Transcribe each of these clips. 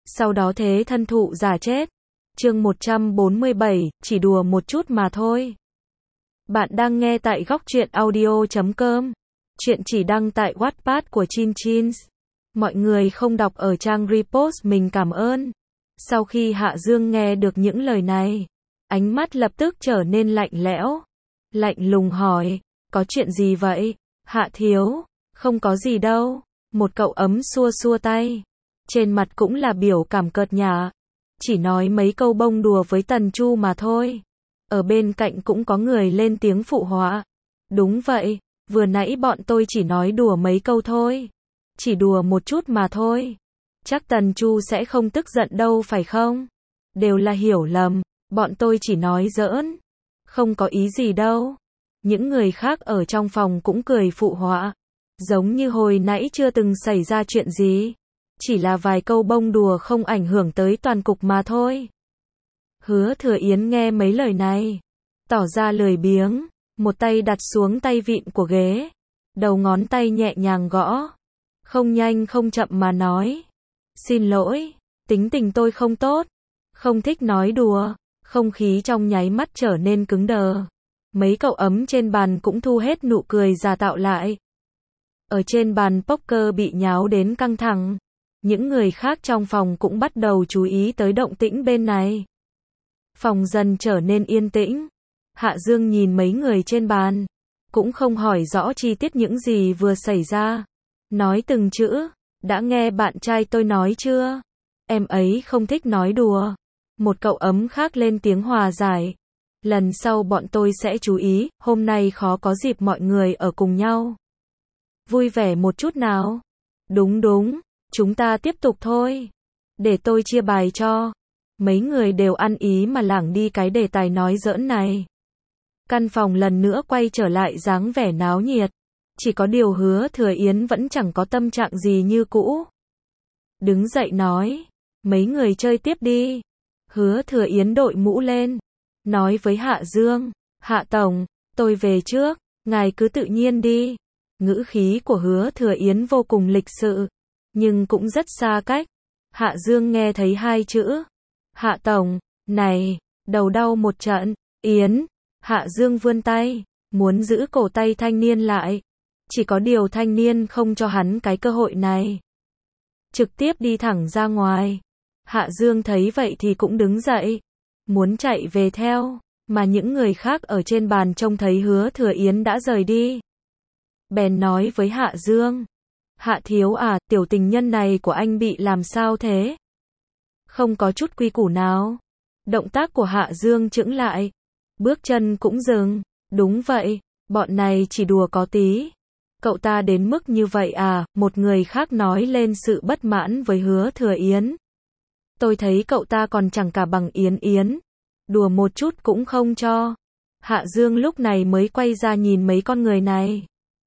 sau đó thế thân thụ giả chết. Chương 147, chỉ đùa một chút mà thôi. Bạn đang nghe tại góc truyện audio.com. Chuyện chỉ đăng tại Wattpad của Chin Chins. Mọi người không đọc ở trang repost mình cảm ơn. Sau khi Hạ Dương nghe được những lời này, ánh mắt lập tức trở nên lạnh lẽo. Lạnh lùng hỏi, có chuyện gì vậy? Hạ thiếu, không có gì đâu. Một cậu ấm xua xua tay. Trên mặt cũng là biểu cảm cợt nhả. Chỉ nói mấy câu bông đùa với Tần Chu mà thôi. Ở bên cạnh cũng có người lên tiếng phụ họa. Đúng vậy, vừa nãy bọn tôi chỉ nói đùa mấy câu thôi. Chỉ đùa một chút mà thôi. Chắc Tần Chu sẽ không tức giận đâu phải không? Đều là hiểu lầm, bọn tôi chỉ nói giỡn. Không có ý gì đâu. Những người khác ở trong phòng cũng cười phụ họa. Giống như hồi nãy chưa từng xảy ra chuyện gì. Chỉ là vài câu bông đùa không ảnh hưởng tới toàn cục mà thôi. Hứa Thừa Yến nghe mấy lời này, tỏ ra lười biếng, một tay đặt xuống tay vịn của ghế, đầu ngón tay nhẹ nhàng gõ, không nhanh không chậm mà nói. Xin lỗi, tính tình tôi không tốt, không thích nói đùa. Không khí trong nháy mắt trở nên cứng đờ. Mấy cậu ấm trên bàn cũng thu hết nụ cười giả tạo lại. Ở trên bàn poker bị nháo đến căng thẳng. Những người khác trong phòng cũng bắt đầu chú ý tới động tĩnh bên này. Phòng dần trở nên yên tĩnh. Hạ Dương nhìn mấy người trên bàn, cũng không hỏi rõ chi tiết những gì vừa xảy ra. Nói từng chữ, đã nghe bạn trai tôi nói chưa? Em ấy không thích nói đùa. Một cậu ấm khác lên tiếng hòa giải. Lần sau bọn tôi sẽ chú ý, hôm nay khó có dịp mọi người ở cùng nhau. Vui vẻ một chút nào. Đúng đúng, chúng ta tiếp tục thôi. Để tôi chia bài cho. Mấy người đều ăn ý mà lảng đi cái đề tài nói giỡn này. Căn phòng lần nữa quay trở lại dáng vẻ náo nhiệt. Chỉ có điều Hứa Thừa Yến vẫn chẳng có tâm trạng gì như cũ. Đứng dậy nói, mấy người chơi tiếp đi. Hứa Thừa Yến đội mũ lên, nói với Hạ Dương, Hạ Tổng, tôi về trước, ngài cứ tự nhiên đi. Ngữ khí của Hứa Thừa Yến vô cùng lịch sự, nhưng cũng rất xa cách. Hạ Dương nghe thấy hai chữ, Hạ Tổng, này, đầu đau một trận. Yến, Hạ Dương vươn tay, muốn giữ cổ tay thanh niên lại. Chỉ có điều thanh niên không cho hắn cái cơ hội này. Trực tiếp đi thẳng ra ngoài. Hạ Dương thấy vậy thì cũng đứng dậy, muốn chạy về theo, mà những người khác ở trên bàn trông thấy Hứa Thừa Yến đã rời đi. Bèn nói với Hạ Dương, Hạ thiếu à, tiểu tình nhân này của anh bị làm sao thế? Không có chút quy củ nào. Động tác của Hạ Dương chững lại, bước chân cũng dừng. Đúng vậy, bọn này chỉ đùa có tí. Cậu ta đến mức như vậy à? Một người khác nói lên sự bất mãn với Hứa Thừa Yến. Tôi thấy cậu ta còn chẳng cả bằng Yến. Đùa một chút cũng không cho. Hạ Dương lúc này mới quay ra nhìn mấy con người này.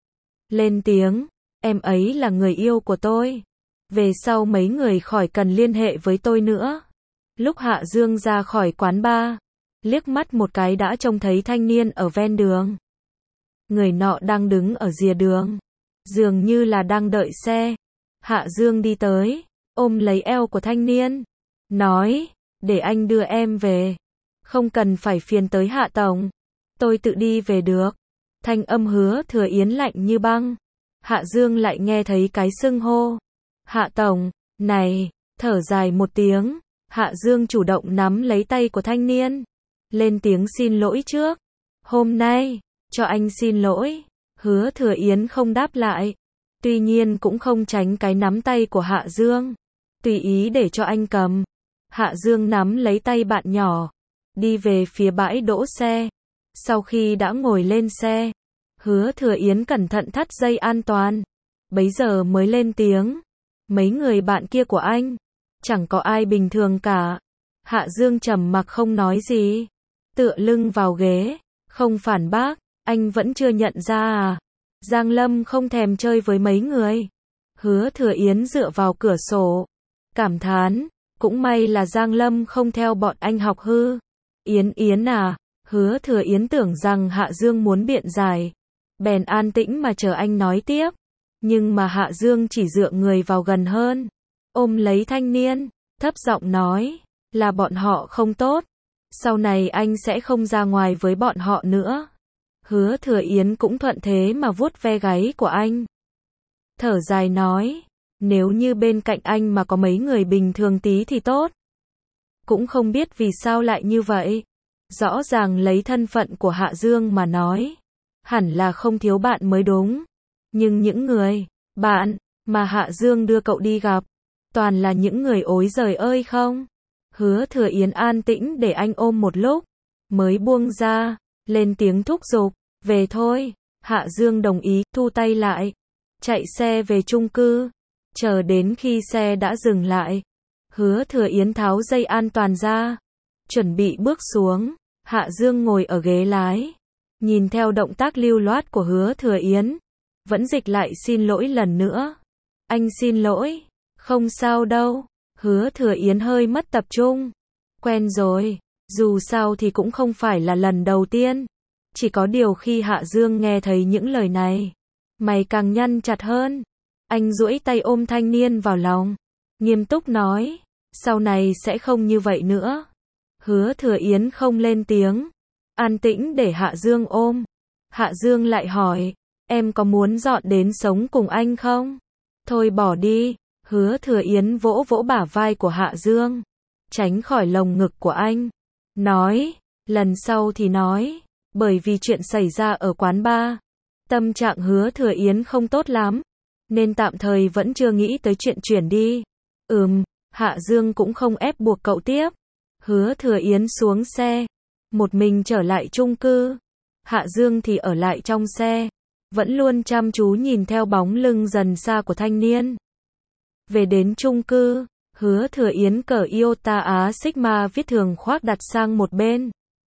Lên tiếng, em ấy là người yêu của tôi. Về sau mấy người khỏi cần liên hệ với tôi nữa. Lúc Hạ Dương ra khỏi quán bar, liếc mắt một cái đã trông thấy thanh niên ở ven đường. Người nọ đang đứng ở rìa đường, dường như là đang đợi xe. Hạ Dương đi tới, ôm lấy eo của thanh niên, nói, để anh đưa em về. Không cần phải phiền tới Hạ Tổng, tôi tự đi về được. Thanh âm Hứa Thừa Yến lạnh như băng. Hạ Dương lại nghe thấy cái xưng hô, Hạ Tổng, này, thở dài một tiếng. Hạ Dương chủ động nắm lấy tay của thanh niên, lên tiếng xin lỗi trước. Hôm nay, cho anh xin lỗi. Hứa Thừa Yến không đáp lại, tuy nhiên cũng không tránh cái nắm tay của Hạ Dương, tùy ý để cho anh cầm. Hạ Dương nắm lấy tay bạn nhỏ, đi về phía bãi đỗ xe. Sau khi đã ngồi lên xe, Hứa Thừa Yến cẩn thận thắt dây an toàn, bấy giờ mới lên tiếng, mấy người bạn kia của anh, chẳng có ai bình thường cả. Hạ Dương trầm mặc không nói gì, tựa lưng vào ghế, không phản bác. Anh vẫn chưa nhận ra à? Giang Lâm không thèm chơi với mấy người. Hứa Thừa Yến dựa vào cửa sổ, cảm thán, cũng may là Giang Lâm không theo bọn anh học hư. Yến à? Hứa Thừa Yến tưởng rằng Hạ Dương muốn biện giải, bèn an tĩnh mà chờ anh nói tiếp. Nhưng mà Hạ Dương chỉ dựa người vào gần hơn, ôm lấy thanh niên, thấp giọng nói, là bọn họ không tốt. Sau này anh sẽ không ra ngoài với bọn họ nữa. Hứa Thừa Yến cũng thuận thế mà vuốt ve gáy của anh. Thở dài nói, nếu như bên cạnh anh mà có mấy người bình thường tí thì tốt. Cũng không biết vì sao lại như vậy. Rõ ràng lấy thân phận của Hạ Dương mà nói, hẳn là không thiếu bạn mới đúng. Nhưng những người, bạn, mà Hạ Dương đưa cậu đi gặp, toàn là những người ối giời ơi không. Hứa Thừa Yến an tĩnh để anh ôm một lúc, mới buông ra, lên tiếng thúc giục, về thôi. Hạ Dương đồng ý, thu tay lại, chạy xe về chung cư. Chờ đến khi xe đã dừng lại, Hứa Thừa Yến tháo dây an toàn ra, chuẩn bị bước xuống. Hạ Dương ngồi ở ghế lái, nhìn theo động tác lưu loát của Hứa Thừa Yến, vẫn dịch lại xin lỗi lần nữa. Anh xin lỗi, không sao đâu. Hứa Thừa Yến hơi mất tập trung. Quen rồi, dù sao thì cũng không phải là lần đầu tiên. Chỉ có điều khi Hạ Dương nghe thấy những lời này, mày càng nhăn chặt hơn. Anh duỗi tay ôm thanh niên vào lòng, nghiêm túc nói, sau này sẽ không như vậy nữa. Hứa Thừa Yến không lên tiếng, an tĩnh để Hạ Dương ôm. Hạ Dương lại hỏi, em có muốn dọn đến sống cùng anh không? Thôi bỏ đi. Hứa Thừa Yến vỗ vỗ bả vai của Hạ Dương, tránh khỏi lồng ngực của anh. Nói, lần sau thì nói, bởi vì chuyện xảy ra ở quán bar. Tâm trạng Hứa Thừa Yến không tốt lắm, nên tạm thời vẫn chưa nghĩ tới chuyện chuyển đi. Hạ Dương cũng không ép buộc cậu tiếp. Hứa Thừa Yến xuống xe, một mình trở lại chung cư. Hạ Dương thì ở lại trong xe, vẫn luôn chăm chú nhìn theo bóng lưng dần xa của thanh niên. Về đến chung cư, Hứa Thừa Yến cởi Iota Á Sigma viết thường khoác đặt sang một bên.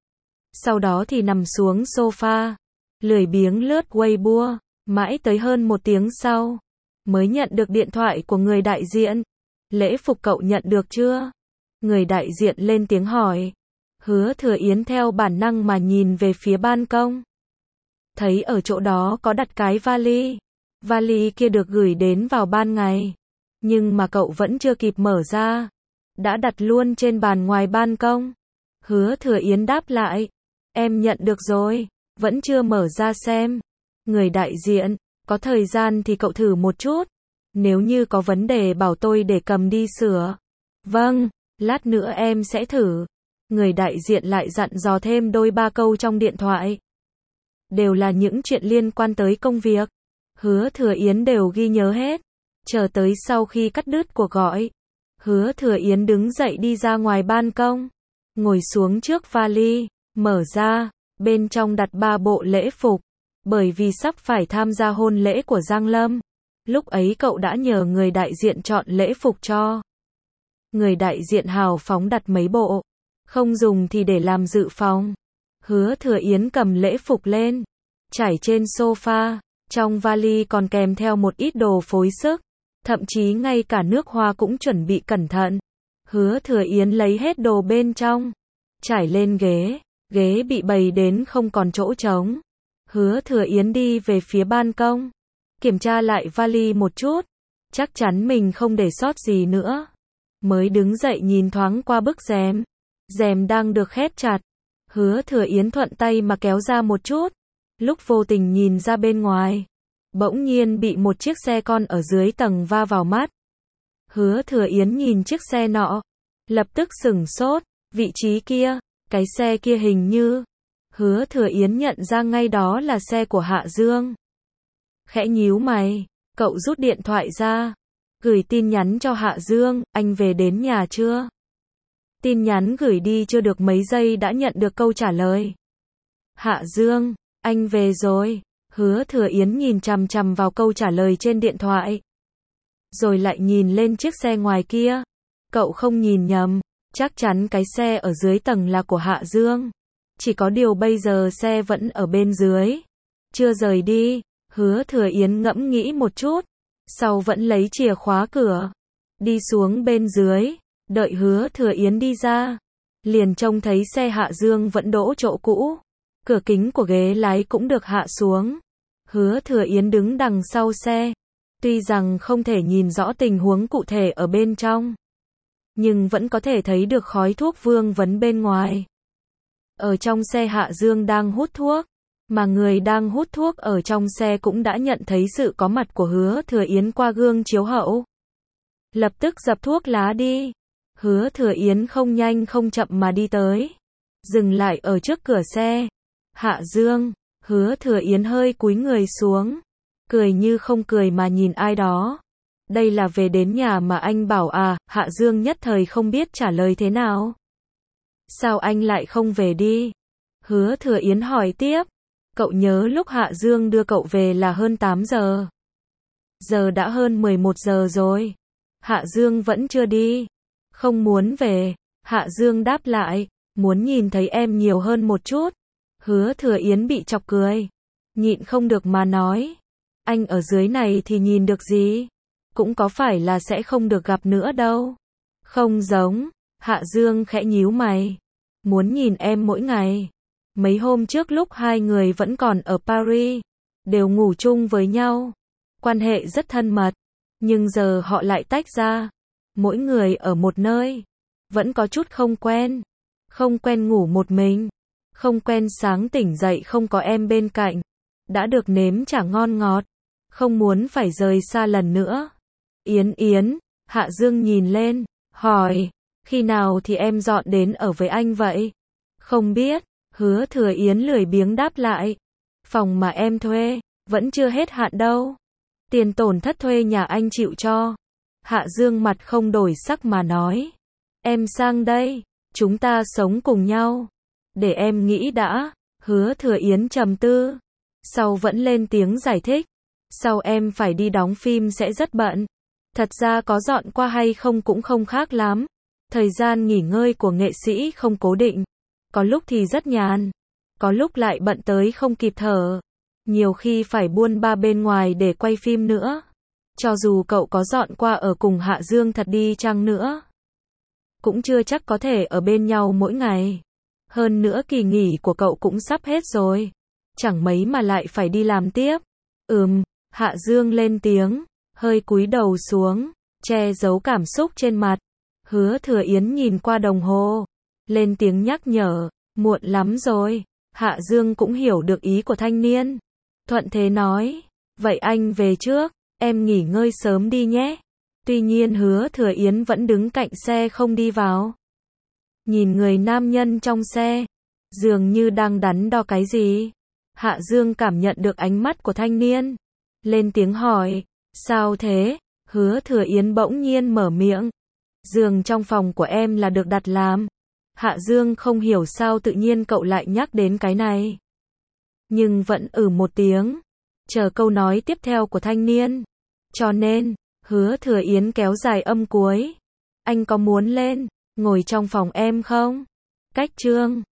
Sau đó thì nằm xuống sofa, lười biếng lướt Weibo, mãi tới hơn 1 tiếng sau, mới nhận được điện thoại của người đại diện. Lễ phục cậu nhận được chưa? Người đại diện lên tiếng hỏi. Hứa Thừa Yến theo bản năng mà nhìn về phía ban công. Thấy ở chỗ đó có đặt cái vali. Vali kia được gửi đến vào ban ngày. Nhưng mà cậu vẫn chưa kịp mở ra, đã đặt luôn trên bàn ngoài ban công. Hứa Thừa Yến đáp lại, em nhận được rồi, vẫn chưa mở ra xem. Người đại diện, có thời gian thì cậu thử một chút. Nếu như có vấn đề bảo tôi để cầm đi sửa. Vâng, lát nữa em sẽ thử. Người đại diện lại dặn dò thêm đôi ba câu trong điện thoại. Đều là những chuyện liên quan tới công việc. Hứa Thừa Yến đều ghi nhớ hết. Chờ tới sau khi cắt đứt cuộc gọi, Hứa Thừa Yến đứng dậy đi ra ngoài ban công, ngồi xuống trước vali, mở ra, bên trong đặt 3 bộ lễ phục, bởi vì sắp phải tham gia hôn lễ của Giang Lâm. Lúc ấy cậu đã nhờ người đại diện chọn lễ phục cho. Người đại diện hào phóng đặt mấy bộ, không dùng thì để làm dự phòng. Hứa Thừa Yến cầm lễ phục lên, trải trên sofa, trong vali còn kèm theo một ít đồ phối sức. Thậm chí ngay cả nước hoa cũng chuẩn bị cẩn thận. Hứa Thừa Yến lấy hết đồ bên trong, trải lên ghế, ghế bị bày đến không còn chỗ trống. Hứa Thừa Yến đi về phía ban công, kiểm tra lại vali một chút, chắc chắn mình không để sót gì nữa. Mới đứng dậy nhìn thoáng qua bức rèm, rèm đang được khép chặt. Hứa Thừa Yến thuận tay mà kéo ra một chút, lúc vô tình nhìn ra bên ngoài, bỗng nhiên bị một chiếc xe con ở dưới tầng va vào mắt. Hứa Thừa Yến nhìn chiếc xe nọ, lập tức sửng sốt, vị trí kia, cái xe kia hình như. Hứa Thừa Yến nhận ra ngay đó là xe của Hạ Dương. Khẽ nhíu mày, cậu rút điện thoại ra, gửi tin nhắn cho Hạ Dương, anh về đến nhà chưa? Tin nhắn gửi đi chưa được mấy giây đã nhận được câu trả lời. Hạ Dương, anh về rồi. Hứa Thừa Yến nhìn chằm chằm vào câu trả lời trên điện thoại, rồi lại nhìn lên chiếc xe ngoài kia. Cậu không nhìn nhầm, chắc chắn cái xe ở dưới tầng là của Hạ Dương. Chỉ có điều bây giờ xe vẫn ở bên dưới, chưa rời đi. Hứa Thừa Yến ngẫm nghĩ một chút, sau vẫn lấy chìa khóa cửa, đi xuống bên dưới. Đợi Hứa Thừa Yến đi ra, liền trông thấy xe Hạ Dương vẫn đỗ chỗ cũ. Cửa kính của ghế lái cũng được hạ xuống. Hứa Thừa Yến đứng đằng sau xe, tuy rằng không thể nhìn rõ tình huống cụ thể ở bên trong, nhưng vẫn có thể thấy được khói thuốc vương vấn bên ngoài. Ở trong xe Hạ Dương đang hút thuốc, mà người đang hút thuốc ở trong xe cũng đã nhận thấy sự có mặt của Hứa Thừa Yến qua gương chiếu hậu. Lập tức dập thuốc lá đi. Hứa Thừa Yến không nhanh không chậm mà đi tới, dừng lại ở trước cửa xe. Hạ Dương, Hứa Thừa Yến hơi cúi người xuống, cười như không cười mà nhìn ai đó. Đây là về đến nhà mà anh bảo à? Hạ Dương nhất thời không biết trả lời thế nào. Sao anh lại không về đi? Hứa Thừa Yến hỏi tiếp. Cậu nhớ lúc Hạ Dương đưa cậu về là hơn 8 giờ. Giờ đã hơn 11 giờ rồi. Hạ Dương vẫn chưa đi. Không muốn về. Hạ Dương đáp lại. Muốn nhìn thấy em nhiều hơn một chút. Hứa Thừa Yến bị chọc cười. Nhịn không được mà nói. Anh ở dưới này thì nhìn được gì? Cũng có phải là sẽ không được gặp nữa đâu. Không giống. Hạ Dương khẽ nhíu mày. Muốn nhìn em mỗi ngày. Mấy hôm trước lúc hai người vẫn còn ở Paris, đều ngủ chung với nhau, quan hệ rất thân mật, nhưng giờ họ lại tách ra, mỗi người ở một nơi, vẫn có chút không quen. Không quen ngủ một mình, không quen sáng tỉnh dậy không có em bên cạnh, đã được nếm chả ngon ngọt, không muốn phải rời xa lần nữa. Yến Yến, Hạ Dương nhìn lên, hỏi, khi nào thì em dọn đến ở với anh vậy? Không biết. Hứa Thừa Yến lười biếng đáp lại. Phòng mà em thuê, vẫn chưa hết hạn đâu. Tiền tổn thất thuê nhà anh chịu cho. Hạ Dương mặt không đổi sắc mà nói. Em sang đây, chúng ta sống cùng nhau. Để em nghĩ đã. Hứa Thừa Yến trầm tư. Sau vẫn lên tiếng giải thích. Sau em phải đi đóng phim sẽ rất bận. Thật ra có dọn qua hay không cũng không khác lắm. Thời gian nghỉ ngơi của nghệ sĩ không cố định. Có lúc thì rất nhàn, có lúc lại bận tới không kịp thở. Nhiều khi phải buôn ba bên ngoài để quay phim nữa. Cho dù cậu có dọn qua ở cùng Hạ Dương thật đi chăng nữa, cũng chưa chắc có thể ở bên nhau mỗi ngày. Hơn nữa kỳ nghỉ của cậu cũng sắp hết rồi. Chẳng mấy mà lại phải đi làm tiếp. Hạ Dương lên tiếng, hơi cúi đầu xuống, che giấu cảm xúc trên mặt. Hứa Thừa Yến nhìn qua đồng hồ, lên tiếng nhắc nhở, muộn lắm rồi. Hạ Dương cũng hiểu được ý của thanh niên. Thuận thế nói, vậy anh về trước, em nghỉ ngơi sớm đi nhé. Tuy nhiên Hứa Thừa Yến vẫn đứng cạnh xe không đi vào. Nhìn người nam nhân trong xe, dường như đang đắn đo cái gì. Hạ Dương cảm nhận được ánh mắt của thanh niên. Lên tiếng hỏi, sao thế? Hứa Thừa Yến bỗng nhiên mở miệng. Giường trong phòng của em là được đặt làm. Hạ Dương không hiểu sao tự nhiên cậu lại nhắc đến cái này. Nhưng vẫn một tiếng, chờ câu nói tiếp theo của thanh niên. Cho nên, Hứa Thừa Yến kéo dài âm cuối. Anh có muốn lên, ngồi trong phòng em không? Cách chương